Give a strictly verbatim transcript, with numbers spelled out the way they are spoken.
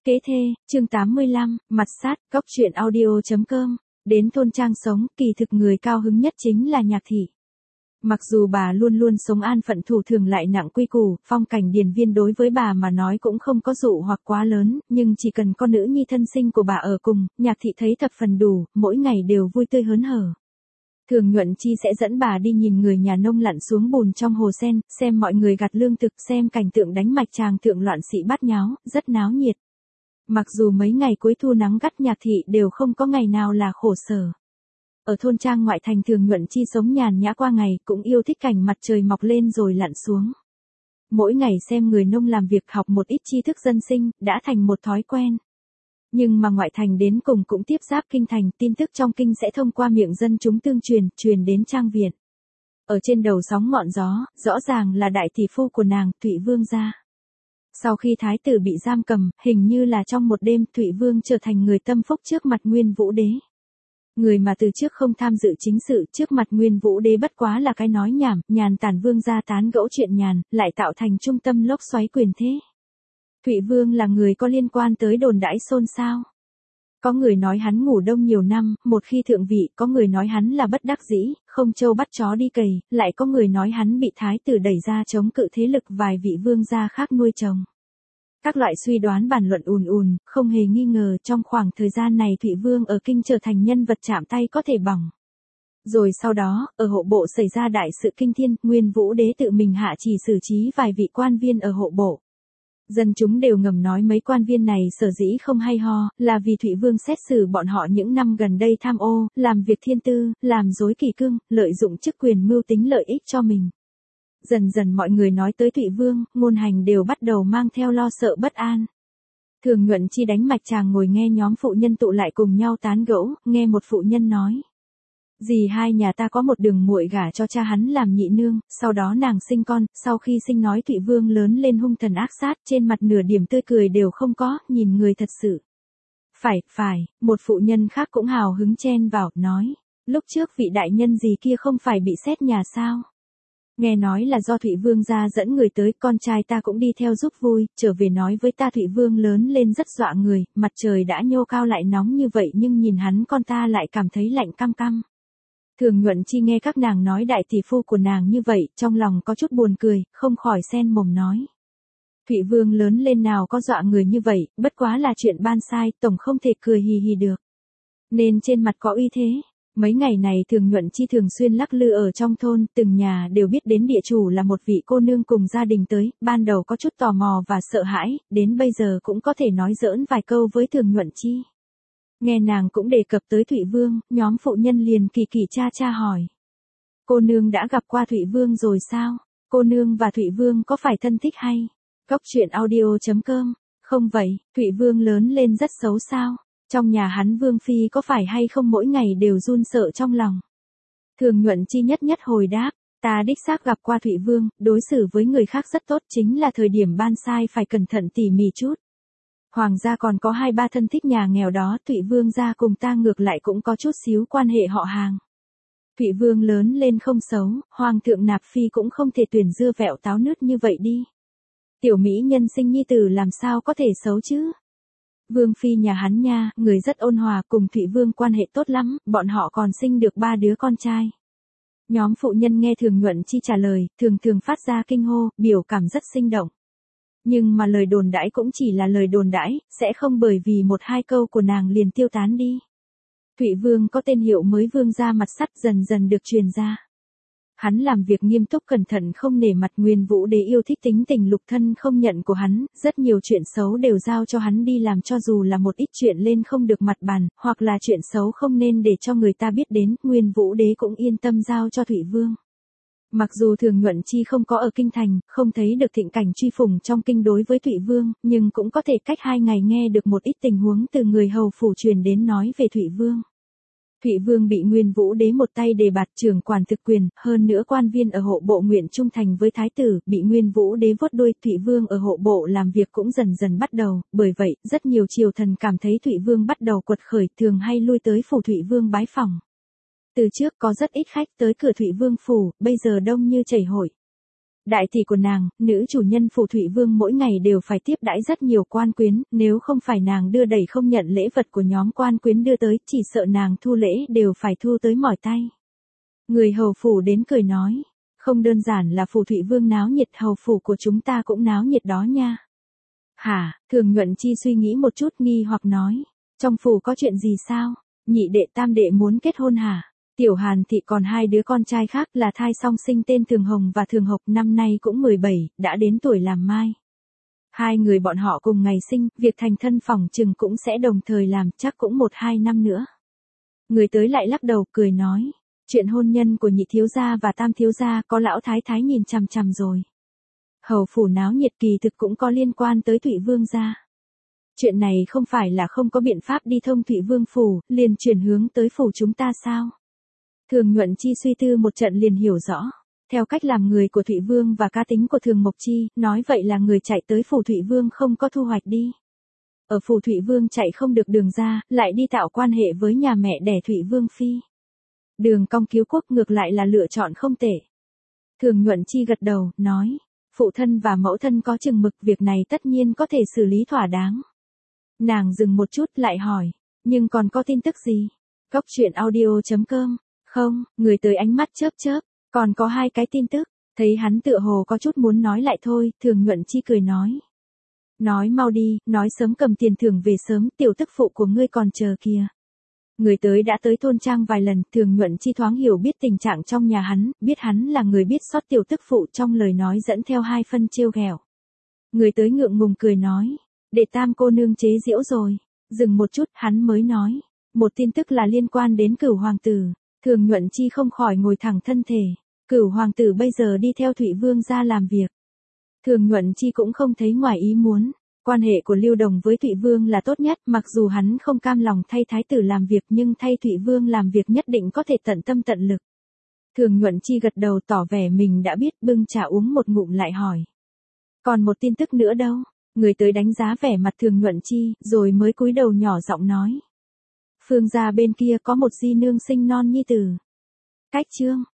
Kế thê, chương tám mươi lăm, mặt sát, góc truyện audio.com. Đến thôn trang sống, kỳ thực người cao hứng nhất chính là Nhạc thị. Mặc dù bà luôn luôn sống an phận thủ thường lại nặng quy củ, phong cảnh điền viên đối với bà mà nói cũng không có dụ hoặc quá lớn, nhưng chỉ cần con nữ nhi thân sinh của bà ở cùng, Nhạc thị thấy thập phần đủ, mỗi ngày đều vui tươi hớn hở. Thường Nhuận Chi sẽ dẫn bà đi nhìn người nhà nông lặn xuống bùn trong hồ sen, xem mọi người gặt lương thực, xem cảnh tượng đánh mạch tràng thượng loạn sĩ bát nháo, rất náo nhiệt. Mặc dù mấy ngày cuối thu nắng gắt Nhạc thị đều không có ngày nào là khổ sở. Ở thôn trang ngoại thành Thường Nhuận Chi sống nhàn nhã qua ngày, cũng yêu thích cảnh mặt trời mọc lên rồi lặn xuống. Mỗi ngày xem người nông làm việc, học một ít tri thức dân sinh, đã thành một thói quen. Nhưng mà ngoại thành đến cùng cũng tiếp giáp kinh thành, tin tức trong kinh sẽ thông qua miệng dân chúng tương truyền, truyền đến trang viện. Ở trên đầu sóng ngọn gió, rõ ràng là đại tỷ phu của nàng, Thụy Vương gia. Sau khi thái tử bị giam cầm, hình như là trong một đêm, Thụy Vương trở thành người tâm phúc trước mặt Nguyên Vũ Đế. Người mà từ trước không tham dự chính sự, trước mặt Nguyên Vũ Đế bất quá là cái nói nhảm, nhàn tản vương gia tán gẫu chuyện nhàn, lại tạo thành trung tâm lốc xoáy quyền thế. Thụy Vương là người có liên quan tới đồn đãi xôn xao. Có người nói hắn ngủ đông nhiều năm, một khi thượng vị, có người nói hắn là bất đắc dĩ, không trâu bắt chó đi cày, lại có người nói hắn bị thái tử đẩy ra chống cự thế lực vài vị vương gia khác nuôi chồng. Các loại suy đoán bàn luận ùn ùn, không hề nghi ngờ trong khoảng thời gian này Thụy Vương ở kinh trở thành nhân vật chạm tay có thể bỏng. Rồi sau đó, ở hộ bộ xảy ra đại sự kinh thiên, Nguyên Vũ Đế tự mình hạ chỉ xử trí vài vị quan viên ở hộ bộ. Dân chúng đều ngầm nói mấy quan viên này sở dĩ không hay ho, là vì Thụy Vương xét xử bọn họ những năm gần đây tham ô, làm việc thiên tư, làm dối kỷ cương, lợi dụng chức quyền mưu tính lợi ích cho mình. Dần dần mọi người nói tới Thụy Vương, ngôn hành đều bắt đầu mang theo lo sợ bất an. Thường Nhuận Chi đánh mạch chàng ngồi nghe nhóm phụ nhân tụ lại cùng nhau tán gẫu, nghe một phụ nhân nói. Dì hai nhà ta có một đường muội gả cho cha hắn làm nhị nương, sau đó nàng sinh con, sau khi sinh nói Thụy Vương lớn lên hung thần ác sát, trên mặt nửa điểm tươi cười đều không có, nhìn người thật sự. Phải, phải, một phụ nhân khác cũng hào hứng chen vào, nói, lúc trước vị đại nhân gì kia không phải bị xét nhà sao? Nghe nói là do Thụy Vương gia dẫn người tới, con trai ta cũng đi theo giúp vui, trở về nói với ta Thụy Vương lớn lên rất dọa người, mặt trời đã nhô cao lại nóng như vậy nhưng nhìn hắn con ta lại cảm thấy lạnh căm căm. Thường Nhuận Chi nghe các nàng nói đại tỷ phu của nàng như vậy, trong lòng có chút buồn cười, không khỏi sen mồm nói. Thụy Vương lớn lên nào có dọa người như vậy, bất quá là chuyện ban sai, tổng không thể cười hì hì được. Nên trên mặt có uy thế. Mấy ngày này Thường Nhuận Chi thường xuyên lắc lư ở trong thôn, từng nhà đều biết đến địa chủ là một vị cô nương cùng gia đình tới, ban đầu có chút tò mò và sợ hãi, đến bây giờ cũng có thể nói giỡn vài câu với Thường Nhuận Chi. Nghe nàng cũng đề cập tới Thụy Vương, nhóm phụ nhân liền kỳ kỳ cha cha hỏi. Cô nương đã gặp qua Thụy Vương rồi sao? Cô nương và Thụy Vương có phải thân thích hay? Góc truyện audio.com. Không vậy, Thụy Vương lớn lên rất xấu sao? Trong nhà hắn Vương Phi có phải hay không mỗi ngày đều run sợ trong lòng? Thường Nhuận Chi nhất nhất hồi đáp, ta đích xác gặp qua Thụy Vương, đối xử với người khác rất tốt, chính là thời điểm ban sai phải cẩn thận tỉ mỉ chút. Hoàng gia còn có hai ba thân thích nhà nghèo đó, Thụy Vương gia cùng ta ngược lại cũng có chút xíu quan hệ họ hàng. Thụy Vương lớn lên không xấu, Hoàng thượng nạp phi cũng không thể tuyển dưa vẹo táo nứt như vậy đi. Tiểu mỹ nhân sinh nhi tử làm sao có thể xấu chứ? Vương Phi nhà hắn nha, người rất ôn hòa, cùng Thụy Vương quan hệ tốt lắm, bọn họ còn sinh được ba đứa con trai. Nhóm phụ nhân nghe Thường Nhuận Chi trả lời, thường thường phát ra kinh hô, biểu cảm rất sinh động. Nhưng mà lời đồn đãi cũng chỉ là lời đồn đãi, sẽ không bởi vì một hai câu của nàng liền tiêu tán đi. Thụy Vương có tên hiệu mới Vương gia mặt sắt dần dần được truyền ra. Hắn làm việc nghiêm túc cẩn thận không nể mặt, Nguyên Vũ Đế yêu thích tính tình lục thân không nhận của hắn, rất nhiều chuyện xấu đều giao cho hắn đi làm, cho dù là một ít chuyện lên không được mặt bàn, hoặc là chuyện xấu không nên để cho người ta biết đến, Nguyên Vũ Đế cũng yên tâm giao cho Thụy Vương. Mặc dù Thường Nhuận Chi không có ở kinh thành, không thấy được thịnh cảnh truy phủng trong kinh đối với Thụy Vương, nhưng cũng có thể cách hai ngày nghe được một ít tình huống từ người hầu phủ truyền đến nói về Thụy Vương. Thụy Vương bị Nguyên Vũ Đế một tay đề bạt trưởng quản thực quyền, hơn nữa quan viên ở hộ bộ nguyện trung thành với thái tử, bị Nguyên Vũ Đế vuốt đuôi, Thụy Vương ở hộ bộ làm việc cũng dần dần bắt đầu, bởi vậy, rất nhiều triều thần cảm thấy Thụy Vương bắt đầu quật khởi, thường hay lui tới phủ Thụy Vương bái phỏng. Từ trước có rất ít khách tới cửa Thụy Vương phủ, bây giờ đông như chảy hội. Đại tỷ của nàng, nữ chủ nhân phủ Thụy Vương mỗi ngày đều phải tiếp đãi rất nhiều quan quyến, nếu không phải nàng đưa đẩy không nhận lễ vật của nhóm quan quyến đưa tới, chỉ sợ nàng thu lễ đều phải thu tới mỏi tay. Người hầu phủ đến cười nói, không đơn giản là phủ Thụy Vương náo nhiệt, hầu phủ của chúng ta cũng náo nhiệt đó nha. Hả, Thường Nhuận Chi suy nghĩ một chút nghi hoặc nói, trong phủ có chuyện gì sao, nhị đệ tam đệ muốn kết hôn hả? Tiểu Hàn Thị còn hai đứa con trai khác là thai song sinh tên Thường Hồng và Thường Hộc, năm nay cũng mười bảy, đã đến tuổi làm mai. Hai người bọn họ cùng ngày sinh, việc thành thân phỏng chừng cũng sẽ đồng thời làm, chắc cũng một hai năm nữa. Người tới lại lắc đầu cười nói, chuyện hôn nhân của nhị thiếu gia và tam thiếu gia có lão thái thái nhìn chằm chằm rồi. Hầu phủ náo nhiệt kỳ thực cũng có liên quan tới Thụy Vương gia. Chuyện này không phải là không có biện pháp đi thông Thụy Vương phủ, liền chuyển hướng tới phủ chúng ta sao? Thường Nhuận Chi suy tư một trận liền hiểu rõ. Theo cách làm người của Thụy Vương và cá tính của Thường Mộc Chi, nói vậy là người chạy tới phủ Thụy Vương không có thu hoạch đi. Ở phủ Thụy Vương chạy không được đường ra, lại đi tạo quan hệ với nhà mẹ đẻ Thụy Vương Phi. Đường cong cứu quốc ngược lại là lựa chọn không tệ. Thường Nhuận Chi gật đầu, nói, phụ thân và mẫu thân có chừng mực, việc này tất nhiên có thể xử lý thỏa đáng. Nàng dừng một chút lại hỏi, nhưng còn có tin tức gì? Cốc truyện audio chấm com. Không, người tới ánh mắt chớp chớp, còn có hai cái tin tức, thấy hắn tựa hồ có chút muốn nói lại thôi, Thường Nhuận Chi cười nói. Nói mau đi, nói sớm cầm tiền thưởng về sớm, tiểu tức phụ của ngươi còn chờ kìa. Người tới đã tới thôn trang vài lần, Thường Nhuận Chi thoáng hiểu biết tình trạng trong nhà hắn, biết hắn là người biết sót tiểu tức phụ, trong lời nói dẫn theo hai phân trêu ghẹo. Người tới ngượng ngùng cười nói, để tam cô nương chế giễu rồi. Dừng một chút, hắn mới nói, một tin tức là liên quan đến Cửu hoàng tử. Thường Nhuận Chi không khỏi ngồi thẳng thân thể. Cửu hoàng tử bây giờ đi theo Thụy Vương ra làm việc. Thường Nhuận Chi cũng không thấy ngoài ý muốn. Quan hệ của Lưu Đồng với Thụy Vương là tốt nhất, mặc dù hắn không cam lòng thay thái tử làm việc nhưng thay Thụy Vương làm việc nhất định có thể tận tâm tận lực. Thường Nhuận Chi gật đầu tỏ vẻ mình đã biết, bưng trà uống một ngụm lại hỏi. Còn một tin tức nữa đâu? Người tới đánh giá vẻ mặt Thường Nhuận Chi, rồi mới cúi đầu nhỏ giọng nói. Phương gia bên kia có một di nương sinh non nhi tử. Cách chương